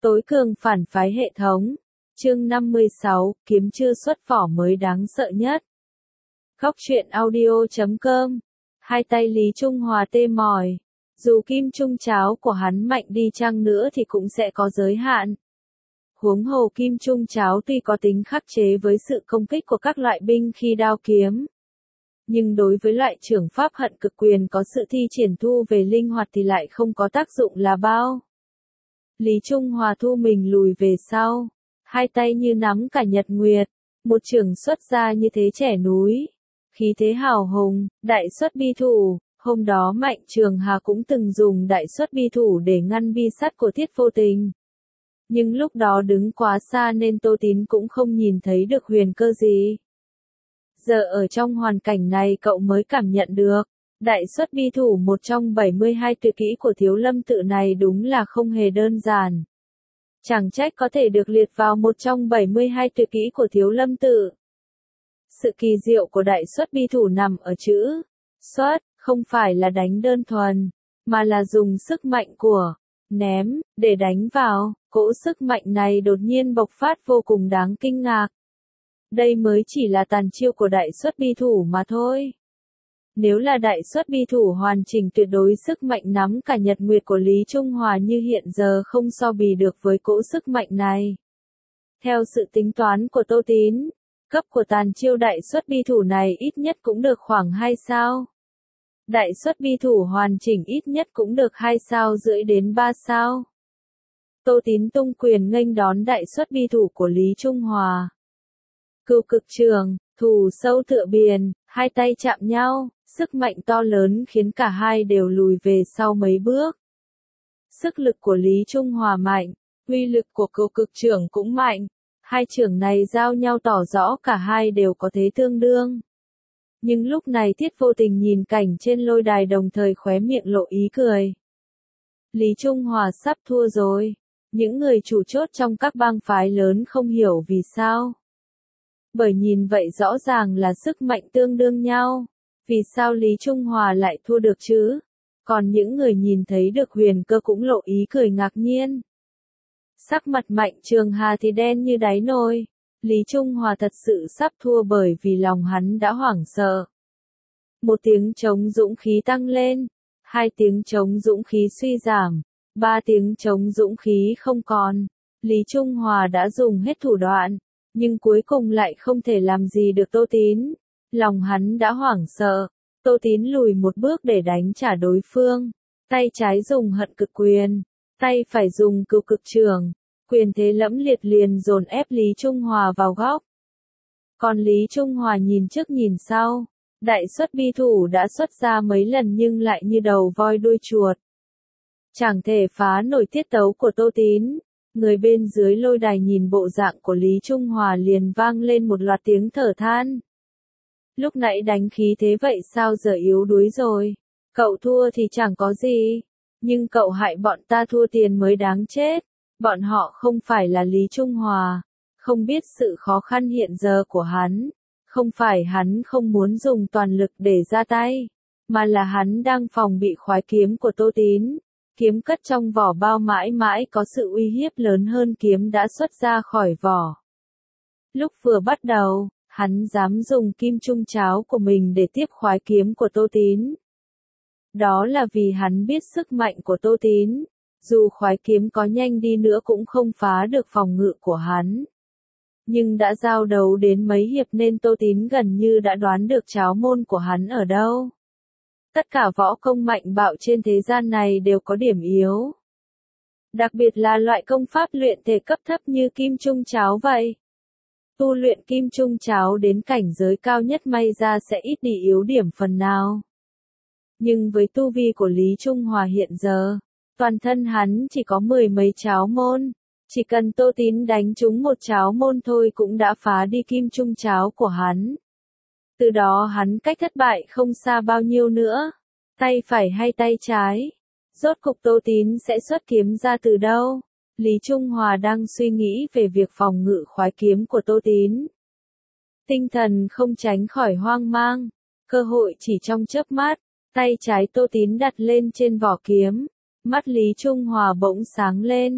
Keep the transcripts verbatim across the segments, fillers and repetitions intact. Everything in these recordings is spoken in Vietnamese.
Tối cường phản phái hệ thống. Chương năm mươi sáu, kiếm chưa xuất vỏ mới đáng sợ nhất. Góc truyện audio chấm com. Hai tay Lý Trung Hòa tê mỏi. Dù kim trung cháo của hắn mạnh đi chăng nữa thì cũng sẽ có giới hạn. Huống hồ kim trung cháo tuy có tính khắc chế với sự công kích của các loại binh khi đao kiếm, nhưng đối với loại trưởng pháp hận cực quyền có sự thi triển thu về linh hoạt thì lại không có tác dụng là bao. Lý Trung Hòa thu mình lùi về sau, hai tay như nắm cả nhật nguyệt, một chưởng xuất ra như thế trẻ núi, khí thế hào hùng, đại xuất bi thủ. Hôm đó Mạnh Trường Hà cũng từng dùng đại xuất bi thủ để ngăn bi sắt của Thiết Vô Tình. Nhưng lúc đó đứng quá xa nên Tô Tín cũng không nhìn thấy được huyền cơ gì. Giờ ở trong hoàn cảnh này cậu mới cảm nhận được, đại xuất bi thủ một trong bảy mươi hai tuyệt kỹ của Thiếu Lâm Tự này đúng là không hề đơn giản. Chẳng trách có thể được liệt vào một trong bảy mươi hai tuyệt kỹ của Thiếu Lâm Tự. Sự kỳ diệu của đại xuất bi thủ nằm ở chữ xuất, không phải là đánh đơn thuần, mà là dùng sức mạnh của ném để đánh vào. Cỗ sức mạnh này đột nhiên bộc phát vô cùng đáng kinh ngạc. Đây mới chỉ là tàn chiêu của đại xuất bi thủ mà thôi. Nếu là đại xuất bi thủ hoàn chỉnh tuyệt đối sức mạnh nắm cả nhật nguyệt của Lý Trung Hòa như hiện giờ không so bì được với cỗ sức mạnh này. Theo sự tính toán của Tô Tín, cấp của tàn chiêu đại xuất bi thủ này ít nhất cũng được khoảng hai sao. Đại xuất bi thủ hoàn chỉnh ít nhất cũng được hai sao rưỡi đến ba sao. Tô Tín tung quyền nghênh đón đại xuất bi thủ của Lý Trung Hòa. Cửu cực trường, thủ sâu tựa biển, hai tay chạm nhau, sức mạnh to lớn khiến cả hai đều lùi về sau mấy bước. Sức lực của Lý Trung Hòa mạnh, uy lực của cửu cực trường cũng mạnh, hai trường này giao nhau tỏ rõ cả hai đều có thế tương đương. Nhưng lúc này Thiết Vô Tình nhìn cảnh trên lôi đài đồng thời khóe miệng lộ ý cười. Lý Trung Hòa sắp thua rồi. Những người chủ chốt trong các bang phái lớn không hiểu vì sao. Bởi nhìn vậy rõ ràng là sức mạnh tương đương nhau. Vì sao Lý Trung Hòa lại thua được chứ? Còn những người nhìn thấy được huyền cơ cũng lộ ý cười ngạc nhiên. Sắc mặt Mạnh Trường Hà thì đen như đáy nồi. Lý Trung Hòa thật sự sắp thua bởi vì lòng hắn đã hoảng sợ. Một tiếng trống dũng khí tăng lên. Hai tiếng trống dũng khí suy giảm. Ba tiếng trống dũng khí không còn. Lý Trung Hòa đã dùng hết thủ đoạn, nhưng cuối cùng lại không thể làm gì được Tô Tín. Lòng hắn đã hoảng sợ. Tô Tín lùi một bước để đánh trả đối phương. Tay trái dùng hận cực quyền, tay phải dùng cửu cực trường. Quyền thế lẫm liệt liền dồn ép Lý Trung Hòa vào góc. Còn Lý Trung Hòa nhìn trước nhìn sau. Đại xuất bi thủ đã xuất ra mấy lần nhưng lại như đầu voi đuôi chuột. Chẳng thể phá nổi tiết tấu của Tô Tín. Người bên dưới lôi đài nhìn bộ dạng của Lý Trung Hòa liền vang lên một loạt tiếng thở than. Lúc nãy đánh khí thế vậy sao giờ yếu đuối rồi. Cậu thua thì chẳng có gì. Nhưng cậu hại bọn ta thua tiền mới đáng chết. Bọn họ không phải là Lý Trung Hòa. Không biết sự khó khăn hiện giờ của hắn. Không phải hắn không muốn dùng toàn lực để ra tay. Mà là hắn đang phòng bị khoái kiếm của Tô Tín. Kiếm cất trong vỏ bao mãi mãi có sự uy hiếp lớn hơn kiếm đã xuất ra khỏi vỏ. Lúc vừa bắt đầu, hắn dám dùng kim trung cháo của mình để tiếp khoái kiếm của Tô Tín. Đó là vì hắn biết sức mạnh của Tô Tín, dù khoái kiếm có nhanh đi nữa cũng không phá được phòng ngự của hắn. Nhưng đã giao đấu đến mấy hiệp nên Tô Tín gần như đã đoán được cháo môn của hắn ở đâu. Tất cả võ công mạnh bạo trên thế gian này đều có điểm yếu. Đặc biệt là loại công pháp luyện thể cấp thấp như kim trung cháo vậy. Tu luyện kim trung cháo đến cảnh giới cao nhất may ra sẽ ít đi yếu điểm phần nào. Nhưng với tu vi của Lý Trung Hòa hiện giờ, toàn thân hắn chỉ có mười mấy cháo môn. Chỉ cần Tô Tín đánh trúng một cháo môn thôi cũng đã phá đi kim trung cháo của hắn. Từ đó hắn cách thất bại không xa bao nhiêu nữa. Tay phải hay tay trái? Rốt cục Tô Tín sẽ xuất kiếm ra từ đâu? Lý Trung Hòa đang suy nghĩ về việc phòng ngự khoái kiếm của Tô Tín. Tinh thần không tránh khỏi hoang mang. Cơ hội chỉ trong chớp mắt. Tay trái Tô Tín đặt lên trên vỏ kiếm. Mắt Lý Trung Hòa bỗng sáng lên.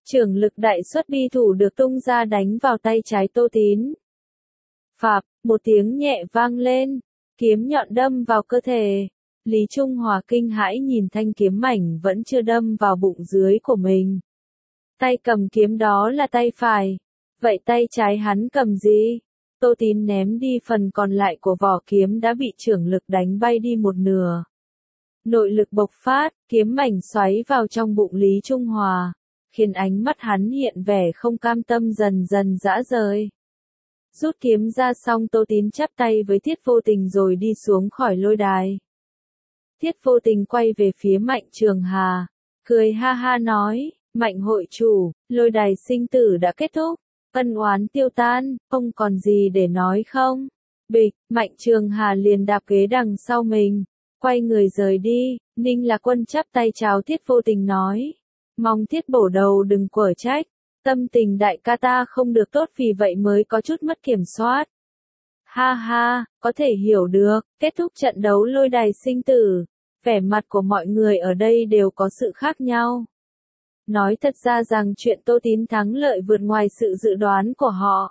Trưởng lực đại xuất bi thủ được tung ra đánh vào tay trái Tô Tín. Phạp, một tiếng nhẹ vang lên, kiếm nhọn đâm vào cơ thể. Lý Trung Hòa kinh hãi nhìn thanh kiếm mảnh vẫn chưa đâm vào bụng dưới của mình. Tay cầm kiếm đó là tay phải. Vậy tay trái hắn cầm gì? Tô Tín ném đi phần còn lại của vỏ kiếm đã bị trưởng lực đánh bay đi một nửa. Nội lực bộc phát, kiếm mảnh xoáy vào trong bụng Lý Trung Hòa, khiến ánh mắt hắn hiện vẻ không cam tâm dần dần rã rời. Rút kiếm ra xong Tô Tín chắp tay với Thiết Vô Tình rồi đi xuống khỏi lôi đài. Thiết Vô Tình quay về phía Mạnh Trường Hà, cười ha ha nói, Mạnh hội chủ, lôi đài sinh tử đã kết thúc, ân oán tiêu tan, không còn gì để nói không? Bịch, Mạnh Trường Hà liền đạp ghế đằng sau mình, quay người rời đi. Ninh Lạc Quân chắp tay chào Thiết Vô Tình nói, mong Thiết bổ đầu đừng quở trách, tâm tình đại ca ta không được tốt vì vậy mới có chút mất kiểm soát. Ha ha, có thể hiểu được. Kết thúc trận đấu lôi đài sinh tử, vẻ mặt của mọi người ở đây đều có sự khác nhau. Nói thật ra rằng chuyện Tô Tín thắng lợi vượt ngoài sự dự đoán của họ.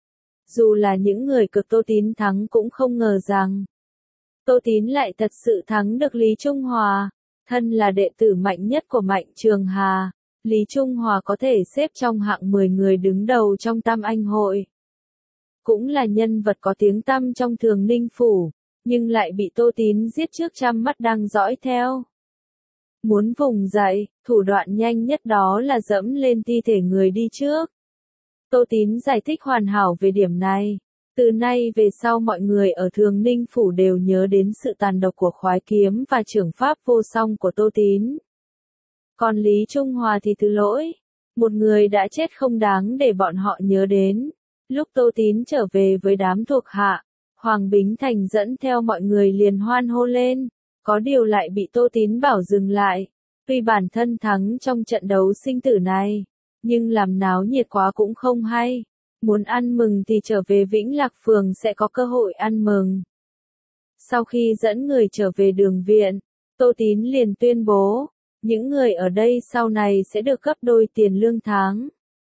Dù là những người cực Tô Tín thắng cũng không ngờ rằng Tô Tín lại thật sự thắng được Lý Trung Hòa. Thân là đệ tử mạnh nhất của Mạnh Trường Hà, Lý Trung Hòa có thể xếp trong hạng mười người đứng đầu trong Tam Anh hội. Cũng là nhân vật có tiếng tăm trong Thường Ninh Phủ, nhưng lại bị Tô Tín giết trước trăm mắt đang dõi theo. Muốn vùng dậy, thủ đoạn nhanh nhất đó là dẫm lên thi thể người đi trước. Tô Tín giải thích hoàn hảo về điểm này. Từ nay về sau mọi người ở Thường Ninh Phủ đều nhớ đến sự tàn độc của khoái kiếm và trưởng pháp vô song của Tô Tín. Còn Lý Trung Hòa thì thứ lỗi. Một người đã chết không đáng để bọn họ nhớ đến. Lúc Tô Tín trở về với đám thuộc hạ, Hoàng Bính Thành dẫn theo mọi người liền hoan hô lên. Có điều lại bị Tô Tín bảo dừng lại. Tuy bản thân thắng trong trận đấu sinh tử này, nhưng làm náo nhiệt quá cũng không hay. Muốn ăn mừng thì trở về Vĩnh Lạc Phường sẽ có cơ hội ăn mừng. Sau khi dẫn người trở về đường viện, Tô Tín liền tuyên bố, những người ở đây sau này sẽ được gấp đôi tiền lương tháng.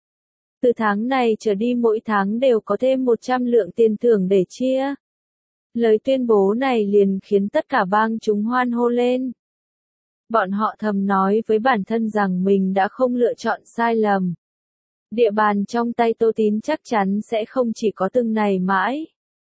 Từ tháng này trở đi mỗi tháng đều có thêm một trăm lượng tiền thưởng để chia. Lời tuyên bố này liền khiến tất cả bang chúng hoan hô lên. Bọn họ thầm nói với bản thân rằng mình đã không lựa chọn sai lầm. Địa bàn trong tay Tô Tín chắc chắn sẽ không chỉ có từng này mãi.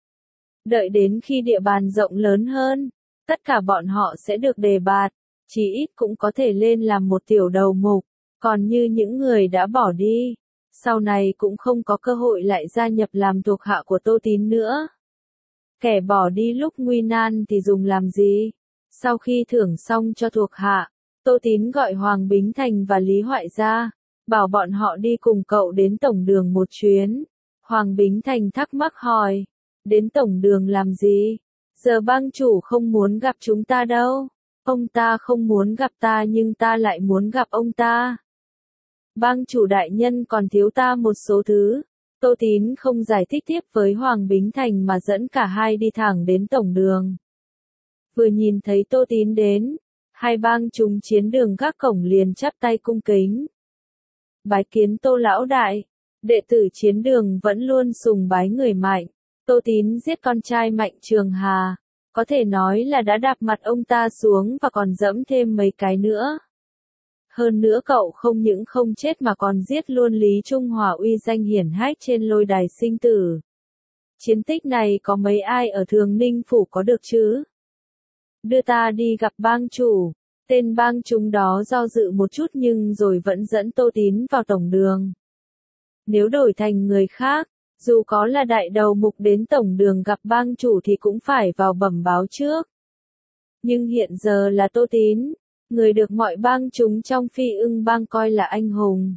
Đợi đến khi địa bàn rộng lớn hơn, tất cả bọn họ sẽ được đề bạt, chỉ ít cũng có thể lên làm một tiểu đầu mục, còn như những người đã bỏ đi, sau này cũng không có cơ hội lại gia nhập làm thuộc hạ của Tô Tín nữa. Kẻ bỏ đi lúc nguy nan thì dùng làm gì? Sau khi thưởng xong cho thuộc hạ, Tô Tín gọi Hoàng Bính Thành và Lý Hoại ra, bảo bọn họ đi cùng cậu đến tổng đường một chuyến. Hoàng Bính Thành thắc mắc hỏi, đến tổng đường làm gì? Giờ bang chủ không muốn gặp chúng ta đâu. Ông ta không muốn gặp ta nhưng ta lại muốn gặp ông ta. Bang chủ đại nhân còn thiếu ta một số thứ. Tô Tín không giải thích tiếp với Hoàng Bính Thành mà dẫn cả hai đi thẳng đến tổng đường. Vừa nhìn thấy Tô Tín đến, hai bang chúng chiến đường các cổng liền chắp tay cung kính. Bái kiến Tô lão đại, đệ tử chiến đường vẫn luôn sùng bái người mạnh. Tô Tín giết con trai Mạnh Trường Hà, có thể nói là đã đạp mặt ông ta xuống và còn dẫm thêm mấy cái nữa. Hơn nữa cậu không những không chết mà còn giết luôn Lý Trung Hòa uy danh hiển hách trên lôi đài sinh tử. Chiến tích này có mấy ai ở Thường Ninh Phủ có được chứ? Đưa ta đi gặp bang chủ. Tên bang chúng đó do dự một chút nhưng rồi vẫn dẫn Tô Tín vào tổng đường. Nếu đổi thành người khác, dù có là đại đầu mục đến tổng đường gặp bang chủ thì cũng phải vào bẩm báo trước. Nhưng hiện giờ là Tô Tín, người được mọi bang chúng trong Phi Ưng bang coi là anh hùng.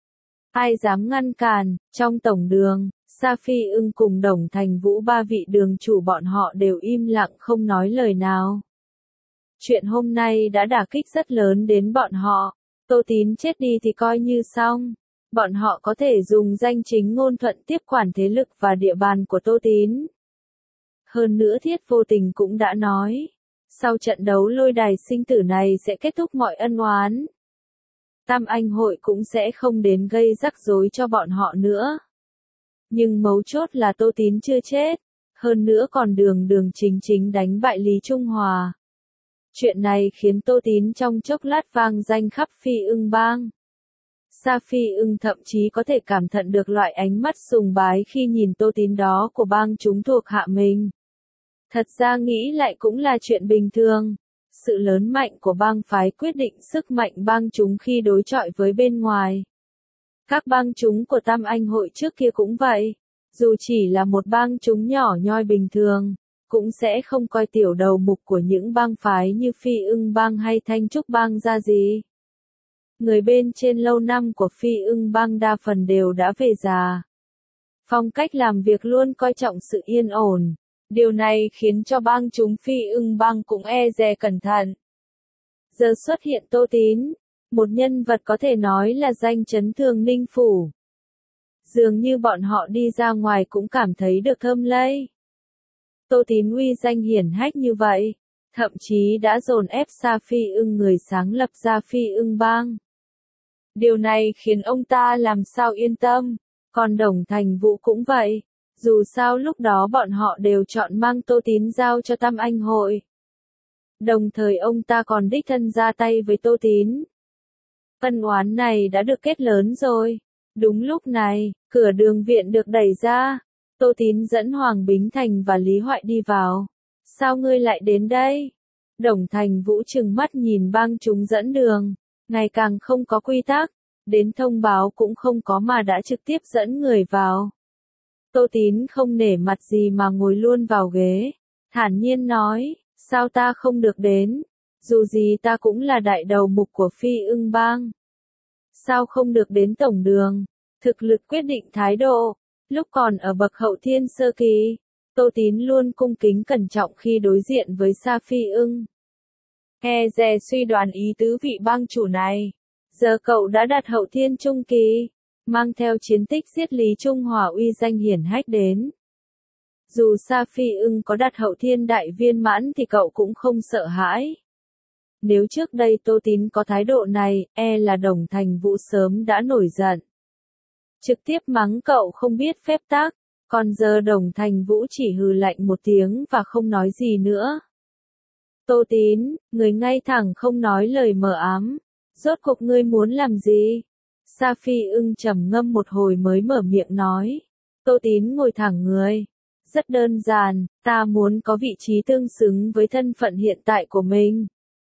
Ai dám ngăn cản? Trong tổng đường, Sa Phi Ưng cùng Đồng Thành Vũ ba vị đường chủ bọn họ đều im lặng không nói lời nào. Chuyện hôm nay đã đả kích rất lớn đến bọn họ. Tô Tín chết đi thì coi như xong. Bọn họ có thể dùng danh chính ngôn thuận tiếp quản thế lực và địa bàn của Tô Tín. Hơn nữa Thiết Vô Tình cũng đã nói, sau trận đấu lôi đài sinh tử này sẽ kết thúc mọi ân oán. Tam Anh hội cũng sẽ không đến gây rắc rối cho bọn họ nữa. Nhưng mấu chốt là Tô Tín chưa chết, hơn nữa còn đường đường chính chính đánh bại Lý Trung Hòa. Chuyện này khiến Tô Tín trong chốc lát vang danh khắp Phi Ưng bang. Sa Phi Ưng thậm chí có thể cảm nhận được loại ánh mắt sùng bái khi nhìn Tô Tín đó của bang chúng thuộc hạ mình. Thật ra nghĩ lại cũng là chuyện bình thường. Sự lớn mạnh của bang phái quyết định sức mạnh bang chúng khi đối chọi với bên ngoài. Các bang chúng của Tam Anh hội trước kia cũng vậy. Dù chỉ là một bang chúng nhỏ nhoi bình thường, cũng sẽ không coi tiểu đầu mục của những bang phái như Phi Ưng bang hay Thanh Trúc bang ra gì. Người bên trên lâu năm của Phi Ưng bang đa phần đều đã về già. Phong cách làm việc luôn coi trọng sự yên ổn. Điều này khiến cho bang chúng Phi Ưng bang cũng e dè cẩn thận. Giờ xuất hiện Tô Tín, một nhân vật có thể nói là danh chấn thường Ninh Phủ. Dường như bọn họ đi ra ngoài cũng cảm thấy được thơm lây. Tô Tín uy danh hiển hách như vậy, thậm chí đã dồn ép Sa Phi Ưng người sáng lập ra Phi Ưng bang. Điều này khiến ông ta làm sao yên tâm, còn Đồng Thành Vũ cũng vậy. Dù sao lúc đó bọn họ đều chọn mang Tô Tín giao cho Tam Anh hội. Đồng thời ông ta còn đích thân ra tay với Tô Tín. Ân oán này đã được kết lớn rồi. Đúng lúc này, cửa đường viện được đẩy ra. Tô Tín dẫn Hoàng Bính Thành và Lý Hoại đi vào. Sao ngươi lại đến đây? Đồng Thành Vũ trừng mắt nhìn bang chúng dẫn đường. Ngày càng không có quy tắc. Đến thông báo cũng không có mà đã trực tiếp dẫn người vào. Tô Tín không nể mặt gì mà ngồi luôn vào ghế. Thản nhiên nói, sao ta không được đến? Dù gì ta cũng là đại đầu mục của Phi Ưng bang. Sao không được đến tổng đường? Thực lực quyết định thái độ. Lúc còn ở bậc hậu thiên sơ kỳ, Tô Tín luôn cung kính cẩn trọng khi đối diện với Sa Phi Ưng. E dè suy đoán ý tứ vị bang chủ này. Giờ cậu đã đạt hậu thiên trung kỳ, mang theo chiến tích giết Lý Trung Hòa uy danh hiển hách đến. Dù Sa Phi Ưng có đạt hậu thiên đại viên mãn thì cậu cũng không sợ hãi. Nếu trước đây Tô Tín có thái độ này, e là Đồng Thành Vũ sớm đã nổi giận. Trực tiếp mắng cậu không biết phép tắc, còn giờ Đồng Thành Vũ chỉ hừ lạnh một tiếng và không nói gì nữa. Tô Tín, người ngay thẳng không nói lời mờ ám. Rốt cuộc ngươi muốn làm gì? Sa Phi Ưng trầm ngâm một hồi mới mở miệng nói. Tô Tín ngồi thẳng người. Rất đơn giản, ta muốn có vị trí tương xứng với thân phận hiện tại của mình.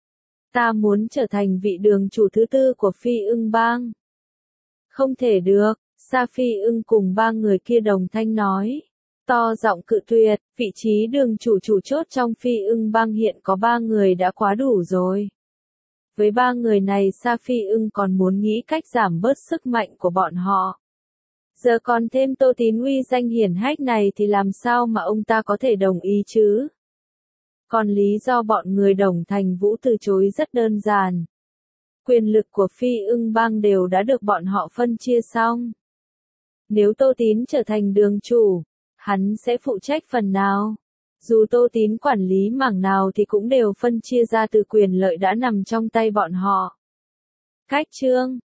Ta muốn trở thành vị đường chủ thứ tư của Phi Ưng bang. Không thể được, Sa Phi Ưng cùng ba người kia đồng thanh nói. To giọng cự tuyệt, vị trí đường chủ chủ chốt trong Phi Ưng bang hiện có ba người đã quá đủ rồi. Với ba người này Sa Phi Ưng còn muốn nghĩ cách giảm bớt sức mạnh của bọn họ. Giờ còn thêm Tô Tín uy danh hiển hách này thì làm sao mà ông ta có thể đồng ý chứ? Còn lý do bọn người Đồng Thành Vũ từ chối rất đơn giản. Quyền lực của Phi Ưng bang đều đã được bọn họ phân chia xong. Nếu Tô Tín trở thành đường chủ, hắn sẽ phụ trách phần nào. Dù Tô Tín quản lý mảng nào thì cũng đều phân chia ra từ quyền lợi đã nằm trong tay bọn họ. Cách chương